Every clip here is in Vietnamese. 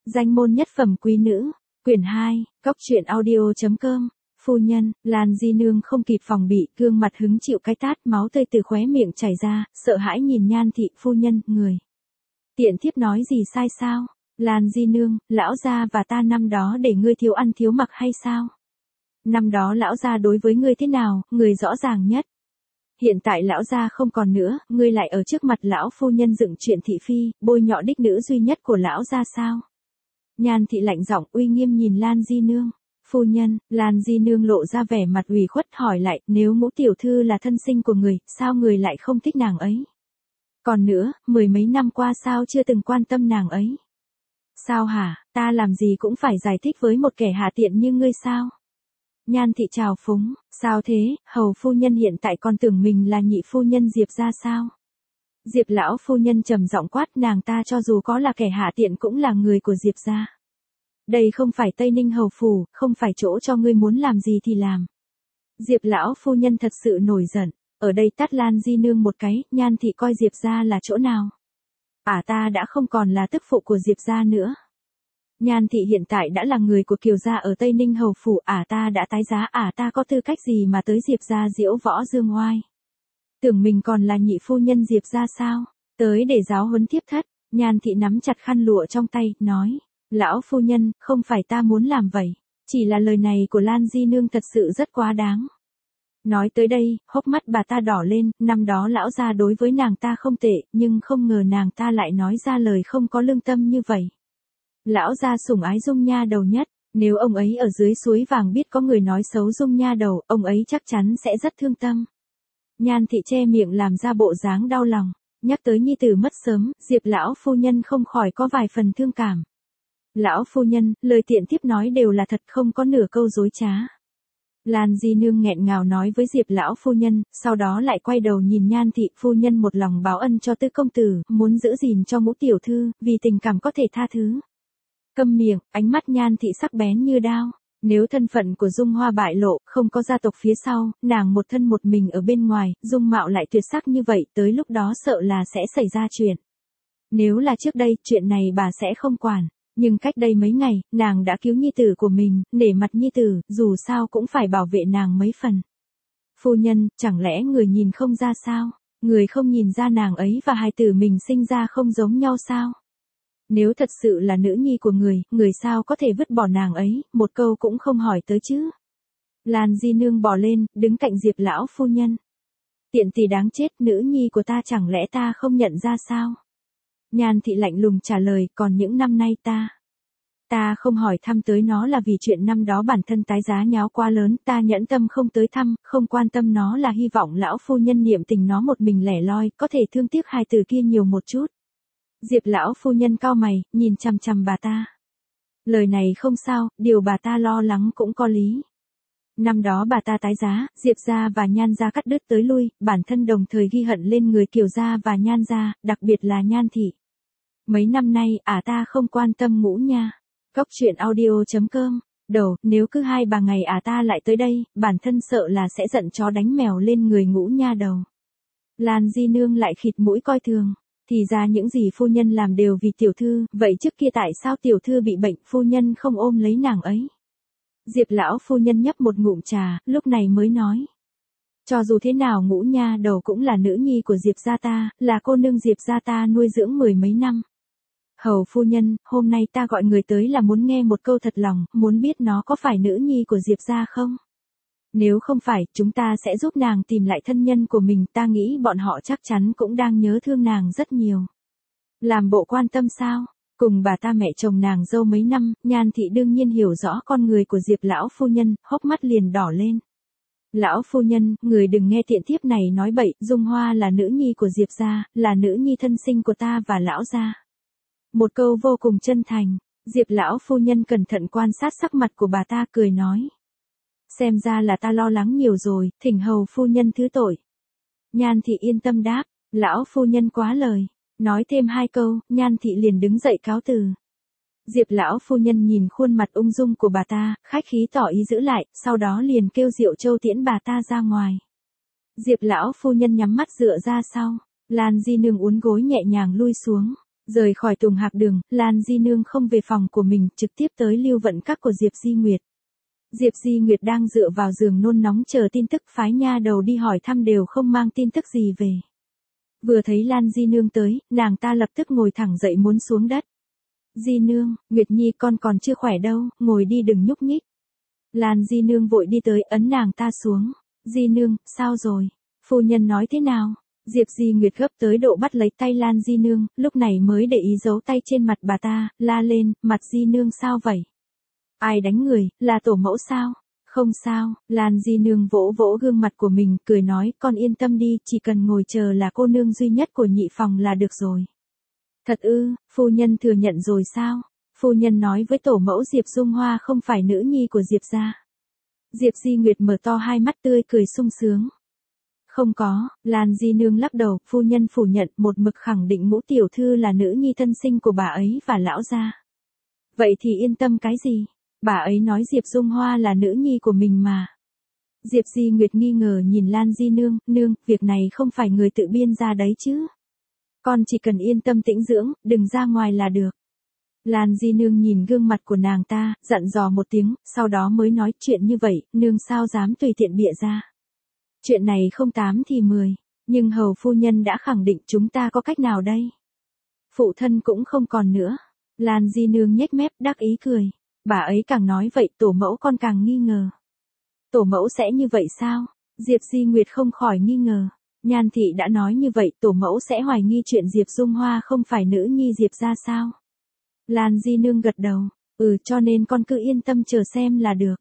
Danh môn nhất phẩm quý nữ, quyển 2, cóc truyện audio.com. Phu nhân, Lan Di Nương không kịp phòng bị, gương mặt hứng chịu cái tát, máu tươi từ khóe miệng chảy ra, sợ hãi nhìn Nhan thị. Phu nhân, người tiện thiếp nói gì sai sao? Lan Di Nương, lão gia và ta năm đó để ngươi thiếu ăn thiếu mặc hay sao? Năm đó lão gia đối với ngươi thế nào, người rõ ràng nhất. Hiện tại lão gia không còn nữa, ngươi lại ở trước mặt lão phu nhân dựng chuyện thị phi, bôi nhọ đích nữ duy nhất của lão gia sao? Nhan thị lạnh giọng uy nghiêm nhìn Lan Di Nương. Phu nhân, Lan Di Nương lộ ra vẻ mặt ủy khuất hỏi lại, nếu Ngũ tiểu thư là thân sinh của người, sao người lại không thích nàng ấy? Còn nữa, mười mấy năm qua sao chưa từng quan tâm nàng ấy? Sao hả, ta làm gì cũng phải giải thích với một kẻ hạ tiện như ngươi sao? Nhan thị trào phúng, sao thế, hầu phu nhân hiện tại còn tưởng mình là nhị phu nhân Diệp gia sao? Diệp lão phu nhân trầm giọng quát, nàng ta cho dù có là kẻ hạ tiện cũng là người của Diệp gia. Đây không phải Tây Ninh hầu phủ, không phải chỗ cho ngươi muốn làm gì thì làm. Diệp lão phu nhân thật sự nổi giận, ở đây tát Lan Di Nương một cái. Nhan thị coi Diệp gia là chỗ nào? Ta đã không còn là tức phụ của Diệp gia nữa. Nhan thị hiện tại đã là người của Kiều gia ở Tây Ninh hầu phủ, ta đã tái giá, ta có tư cách gì mà tới Diệp gia diễu võ dương oai? Tưởng mình còn là nhị phu nhân Diệp gia sao? Tới để giáo huấn thiếp thất. Nhan thị nắm chặt khăn lụa trong tay, nói, lão phu nhân, không phải ta muốn làm vậy, chỉ là lời này của Lan Di Nương thật sự rất quá đáng. Nói tới đây, hốc mắt bà ta đỏ lên, năm đó lão gia đối với nàng ta không tệ, nhưng không ngờ nàng ta lại nói ra lời không có lương tâm như vậy. Lão gia sủng ái Dung Nha Đầu nhất, nếu ông ấy ở dưới suối vàng biết có người nói xấu Dung Nha Đầu, ông ấy chắc chắn sẽ rất thương tâm. Nhan thị che miệng làm ra bộ dáng đau lòng, nhắc tới nhi tử mất sớm, Diệp lão phu nhân không khỏi có vài phần thương cảm. Lão phu nhân, lời tiện thiếp nói đều là thật, không có nửa câu dối trá. Lan Di Nương nghẹn ngào nói với Diệp lão phu nhân, sau đó lại quay đầu nhìn Nhan thị. Phu nhân một lòng báo ân cho Tư công tử, muốn giữ gìn cho Ngũ tiểu thư, vì tình cảm có thể tha thứ. Câm miệng, ánh mắt Nhan thị sắc bén như đao. Nếu thân phận của Dung Hoa bại lộ, không có gia tộc phía sau, nàng một thân một mình ở bên ngoài, dung mạo lại tuyệt sắc như vậy, tới lúc đó sợ là sẽ xảy ra chuyện. Nếu là trước đây, chuyện này bà sẽ không quản. Nhưng cách đây mấy ngày, nàng đã cứu nhi tử của mình, nể mặt nhi tử, dù sao cũng phải bảo vệ nàng mấy phần. Phu nhân, chẳng lẽ người nhìn không ra sao? Người không nhìn ra nàng ấy và hài tử mình sinh ra không giống nhau sao? Nếu thật sự là nữ nhi của người sao có thể vứt bỏ nàng ấy, một câu cũng không hỏi tới chứ? Lan Di Nương bò lên, đứng cạnh Diệp lão phu nhân. Tiện tỷ đáng chết, nữ nhi của ta chẳng lẽ ta không nhận ra sao? Nhan thị lạnh lùng trả lời, còn những năm nay ta không hỏi thăm tới nó là vì chuyện năm đó bản thân tái giá nháo quá lớn, ta nhẫn tâm không tới thăm, không quan tâm nó là hy vọng lão phu nhân niệm tình nó một mình lẻ loi, có thể thương tiếc hài tử kia nhiều một chút. Diệp lão phu nhân cau mày, nhìn chằm chằm bà ta. Lời này không sao, điều bà ta lo lắng cũng có lý. Năm đó bà ta tái giá, Diệp gia và Nhan gia cắt đứt tới lui, bản thân đồng thời ghi hận lên người Kiều gia và Nhan gia, đặc biệt là Nhan thị. Mấy năm nay, ta không quan tâm Ngũ nha. Cóc truyện audio.com. Đầu, nếu cứ 2-3 ngày ta lại tới đây, bản thân sợ là sẽ giận chó đánh mèo lên người Ngũ Nha Đầu. Lan Di Nương lại khịt mũi coi thường. Thì ra những gì phu nhân làm đều vì tiểu thư, vậy trước kia tại sao tiểu thư bị bệnh, phu nhân không ôm lấy nàng ấy? Diệp lão phu nhân nhấp một ngụm trà, lúc này mới nói. Cho dù thế nào Ngũ Nha Đầu cũng là nữ nhi của Diệp gia ta, là cô nương Diệp gia ta nuôi dưỡng mười mấy năm. Hầu phu nhân, hôm nay ta gọi người tới là muốn nghe một câu thật lòng, muốn biết nó có phải nữ nhi của Diệp gia không? Nếu không phải, chúng ta sẽ giúp nàng tìm lại thân nhân của mình, ta nghĩ bọn họ chắc chắn cũng đang nhớ thương nàng rất nhiều. Làm bộ quan tâm sao? Cùng bà ta mẹ chồng nàng dâu mấy năm, Nhan thị đương nhiên hiểu rõ con người của Diệp lão phu nhân, hốc mắt liền đỏ lên. Lão phu nhân, người đừng nghe tiện thiếp này nói bậy, Dung Hoa là nữ nhi của Diệp gia, là nữ nhi thân sinh của ta và lão gia. Một câu vô cùng chân thành. Diệp lão phu nhân cẩn thận quan sát sắc mặt của bà ta, cười nói. Xem ra là ta lo lắng nhiều rồi, thỉnh hầu phu nhân thứ tội. Nhan thị yên tâm đáp, lão phu nhân quá lời. Nói thêm 2 câu, Nhan thị liền đứng dậy cáo từ. Diệp lão phu nhân nhìn khuôn mặt ung dung của bà ta, khách khí tỏ ý giữ lại, sau đó liền kêu Diệu Châu tiễn bà ta ra ngoài. Diệp lão phu nhân nhắm mắt dựa ra sau, Lan Di Nương uốn gối nhẹ nhàng lui xuống. Rời khỏi Tùng Hạc Đường, Lan Di Nương không về phòng của mình, trực tiếp tới Lưu Vận Các của Diệp Di Nguyệt. Diệp Di Nguyệt đang dựa vào giường nôn nóng chờ tin tức, phái nha đầu đi hỏi thăm đều không mang tin tức gì về. Vừa thấy Lan Di Nương tới, nàng ta lập tức ngồi thẳng dậy muốn xuống đất. Di Nương, Nguyệt Nhi con còn chưa khỏe đâu, ngồi đi đừng nhúc nhích. Lan Di Nương vội đi tới ấn nàng ta xuống. Di Nương, sao rồi? Phu nhân nói thế nào? Diệp Di Nguyệt gấp tới độ bắt lấy tay Lan Di Nương, lúc này mới để ý giấu tay trên mặt bà ta, la lên, mặt Di Nương sao vậy? Ai đánh người, là tổ mẫu sao? Không sao, Lan Di Nương vỗ vỗ gương mặt của mình, cười nói, con yên tâm đi, chỉ cần ngồi chờ là cô nương duy nhất của nhị phòng là được rồi. Thật ư, phu nhân thừa nhận rồi sao? Phu nhân nói với tổ mẫu Diệp Dung Hoa không phải nữ nhi của Diệp gia. Diệp Di Nguyệt mở to hai mắt tươi cười sung sướng. Không có, Lan Di Nương lắc đầu, phu nhân phủ nhận, một mực khẳng định Ngũ tiểu thư là nữ nhi thân sinh của bà ấy và lão gia. Vậy thì yên tâm cái gì? Bà ấy nói Diệp Dung Hoa là nữ nhi của mình mà. Diệp Di Nguyệt nghi ngờ nhìn Lan Di Nương, nương, việc này không phải người tự biên ra đấy chứ. Con chỉ cần yên tâm tĩnh dưỡng, đừng ra ngoài là được. Lan Di Nương nhìn gương mặt của nàng ta, dặn dò một tiếng, sau đó mới nói chuyện như vậy, nương sao dám tùy tiện bịa ra. Chuyện này không 8 thì 10, nhưng hầu phu nhân đã khẳng định chúng ta có cách nào đây? Phụ thân cũng không còn nữa. Lan Di Nương nhếch mép đắc ý cười. Bà ấy càng nói vậy tổ mẫu con càng nghi ngờ. Tổ mẫu sẽ như vậy sao? Diệp Di Nguyệt không khỏi nghi ngờ. Nhan thị đã nói như vậy tổ mẫu sẽ hoài nghi chuyện Diệp Dung Hoa không phải nữ nhi Diệp ra sao? Lan Di Nương gật đầu. Cho nên con cứ yên tâm chờ xem là được.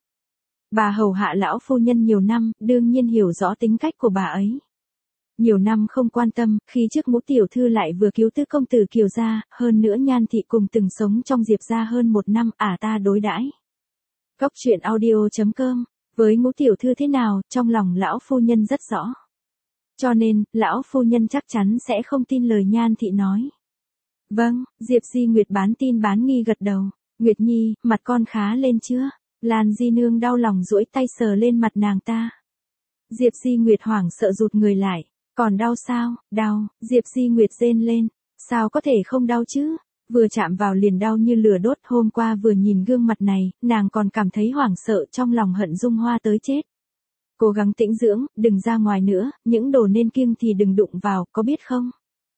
Bà hầu hạ lão phu nhân nhiều năm, đương nhiên hiểu rõ tính cách của bà ấy. Nhiều năm không quan tâm, khi trước Ngũ tiểu thư lại vừa cứu tứ công tử Kiều gia, hơn nữa Nhan thị cùng từng sống trong Diệp gia hơn 1 năm, ta đối đãi. Cóc truyện audio.com, với Ngũ tiểu thư thế nào, trong lòng lão phu nhân rất rõ. Cho nên, lão phu nhân chắc chắn sẽ không tin lời Nhan thị nói. Vâng, Diệp Di Nguyệt bán tin bán nghi gật đầu. Nguyệt Nhi, mặt con khá lên chưa? Lan Di Nương đau lòng duỗi tay sờ lên mặt nàng ta. Diệp Di Nguyệt hoảng sợ rụt người lại. Còn đau sao? Đau, Diệp Di Nguyệt rên lên. Sao có thể không đau chứ? Vừa chạm vào liền đau như lửa đốt, hôm qua vừa nhìn gương mặt này, nàng còn cảm thấy hoảng sợ trong lòng hận Dung Hoa tới chết. Cố gắng tĩnh dưỡng, đừng ra ngoài nữa, những đồ nên kiêng thì đừng đụng vào, có biết không?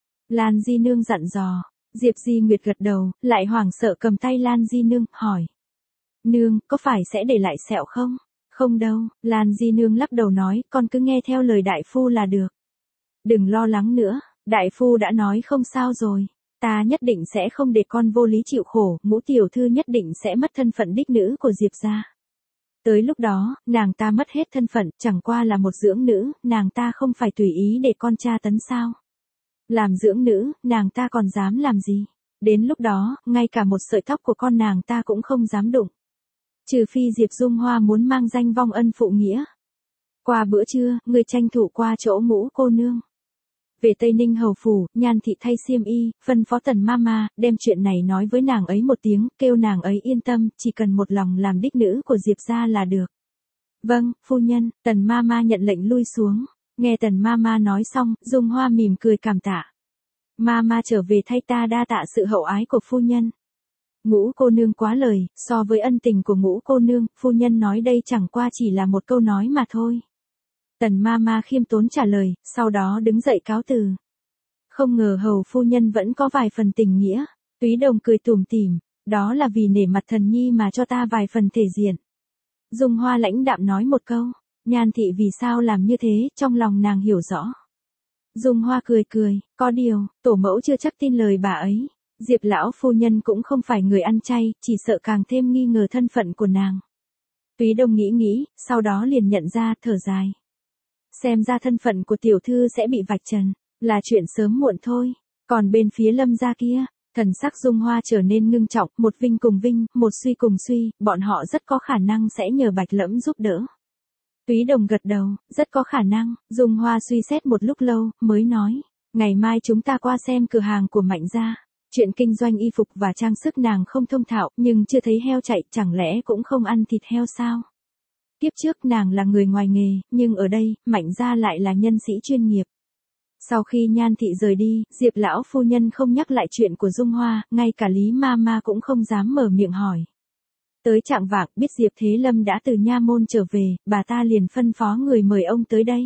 Lan Di Nương dặn dò. Diệp Di Nguyệt gật đầu, lại hoảng sợ cầm tay Lan Di Nương, hỏi. Nương, có phải sẽ để lại sẹo không? Không đâu, Lan Di Nương lắc đầu nói, con cứ nghe theo lời đại phu là được. Đừng lo lắng nữa, đại phu đã nói không sao rồi. Ta nhất định sẽ không để con vô lý chịu khổ, Ngũ tiểu thư nhất định sẽ mất thân phận đích nữ của Diệp gia. Tới lúc đó, nàng ta mất hết thân phận, chẳng qua là một dưỡng nữ, nàng ta không phải tùy ý để con tra tấn sao? Làm dưỡng nữ, nàng ta còn dám làm gì? Đến lúc đó, ngay cả một sợi tóc của con nàng ta cũng không dám đụng. Trừ phi Diệp Dung Hoa muốn mang danh vong ân phụ nghĩa. Qua bữa trưa, người tranh thủ qua chỗ Ngũ cô nương. Về Tây Ninh hầu phủ, Nhan thị thay xiêm y, phân phó Tần Mama, đem chuyện này nói với nàng ấy một tiếng, kêu nàng ấy yên tâm, chỉ cần một lòng làm đích nữ của Diệp gia là được. Vâng, phu nhân, Tần Mama nhận lệnh lui xuống. Nghe Tần Mama nói xong, Dung Hoa mỉm cười cảm tạ. Mama trở về thay ta đa tạ sự hậu ái của phu nhân. Ngũ cô nương quá lời, so với ân tình của Ngũ cô nương, phu nhân nói đây chẳng qua chỉ là một câu nói mà thôi. Tần Mama khiêm tốn trả lời, sau đó đứng dậy cáo từ. Không ngờ hầu phu nhân vẫn có vài phần tình nghĩa. Túy Đồng cười tủm tỉm, đó là vì nể mặt thần nhi mà cho ta vài phần thể diện. Dung Hoa lãnh đạm nói một câu, Nhan thị vì sao làm như thế, trong lòng nàng hiểu rõ. Dung Hoa cười cười, có điều, tổ mẫu chưa chắc tin lời bà ấy. Diệp lão phu nhân cũng không phải người ăn chay, chỉ sợ càng thêm nghi ngờ thân phận của nàng. Túy Đồng nghĩ, sau đó liền nhận ra, thở dài. Xem ra thân phận của tiểu thư sẽ bị vạch trần, là chuyện sớm muộn thôi. Còn bên phía Lâm gia kia, thần sắc Dung Hoa trở nên ngưng trọng, một vinh cùng vinh, một suy cùng suy, bọn họ rất có khả năng sẽ nhờ Bạch Lẫm giúp đỡ. Túy Đồng gật đầu, rất có khả năng. Dung Hoa suy xét một lúc lâu, mới nói, ngày mai chúng ta qua xem cửa hàng của Mạnh gia. Chuyện kinh doanh y phục và trang sức nàng không thông thạo, nhưng chưa thấy heo chạy, chẳng lẽ cũng không ăn thịt heo sao? Kiếp trước nàng là người ngoài nghề, nhưng ở đây, Mạnh gia lại là nhân sĩ chuyên nghiệp. Sau khi Nhan thị rời đi, Diệp lão phu nhân không nhắc lại chuyện của Dung Hoa, ngay cả Lý Mama cũng không dám mở miệng hỏi. Tới chạng vạng biết Diệp Thế Lâm đã từ nha môn trở về, bà ta liền phân phó người mời ông tới đây.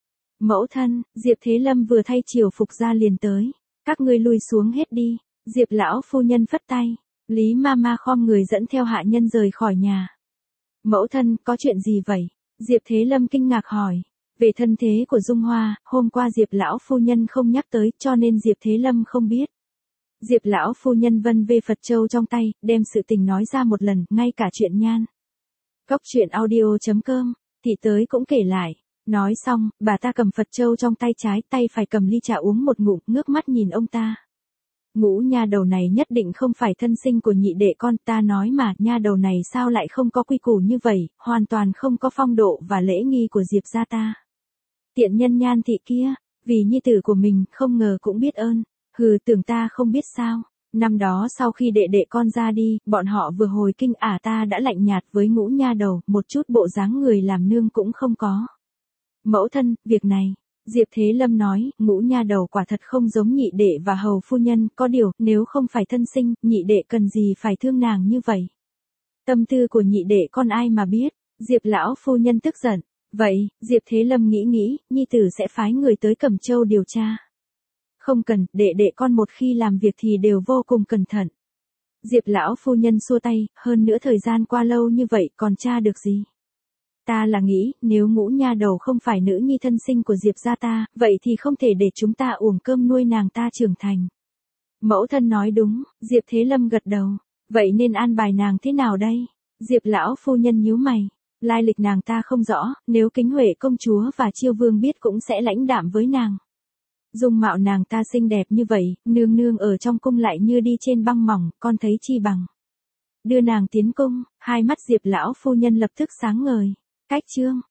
Mẫu thân, Diệp Thế Lâm vừa thay triều phục ra liền tới. Các ngươi lui xuống hết đi. Diệp lão phu nhân phất tay. Lý Mama khom người dẫn theo hạ nhân rời khỏi nhà. Mẫu thân, có chuyện gì vậy? Diệp Thế Lâm kinh ngạc hỏi. Về thân thế của Dung Hoa, hôm qua Diệp lão phu nhân không nhắc tới, cho nên Diệp Thế Lâm không biết. Diệp lão phu nhân vân vê Phật châu trong tay, đem sự tình nói ra một lần, ngay cả chuyện Nhan. Cốc truyện audio.com, thị tới cũng kể lại. Nói xong, bà ta cầm Phật châu trong tay trái, tay phải cầm ly trà uống một ngụm, ngước mắt nhìn ông ta. Ngũ nha đầu này nhất định không phải thân sinh của nhị đệ con, ta nói mà, nha đầu này sao lại không có quy củ như vậy, hoàn toàn không có phong độ và lễ nghi của Diệp gia ta. Tiện nhân Nhan thị kia, vì nhi tử của mình, không ngờ cũng biết ơn. Hừ, tưởng ta không biết sao. Năm đó sau khi đệ đệ con ra đi, bọn họ vừa hồi kinh ta đã lạnh nhạt với ngũ nha đầu, một chút bộ dáng người làm nương cũng không có. Mẫu thân, việc này, Diệp Thế Lâm nói, ngũ nha đầu quả thật không giống nhị đệ và hầu phu nhân, có điều, nếu không phải thân sinh, nhị đệ cần gì phải thương nàng như vậy. Tâm tư của nhị đệ con ai mà biết, Diệp lão phu nhân tức giận. Vậy, Diệp Thế Lâm nghĩ, nhi tử sẽ phái người tới Cẩm Châu điều tra. Không cần, đệ con một khi làm việc thì đều vô cùng cẩn thận. Diệp lão phu nhân xua tay, hơn nữa thời gian qua lâu như vậy còn tra được gì. Ta là nghĩ, nếu ngũ nha đầu không phải nữ nhi thân sinh của Diệp gia ta, vậy thì không thể để chúng ta uổng cơm nuôi nàng ta trưởng thành. Mẫu thân nói đúng, Diệp Thế Lâm gật đầu. Vậy nên an bài nàng thế nào đây? Diệp lão phu nhân nhíu mày. Lai lịch nàng ta không rõ, nếu Kính Huệ công chúa và Chiêu Vương biết cũng sẽ lãnh đạm với nàng. Dung mạo nàng ta xinh đẹp như vậy, nương nương ở trong cung lại như đi trên băng mỏng, con thấy chi bằng. Đưa nàng tiến cung, hai mắt Diệp lão phu nhân lập tức sáng ngời. Cách chương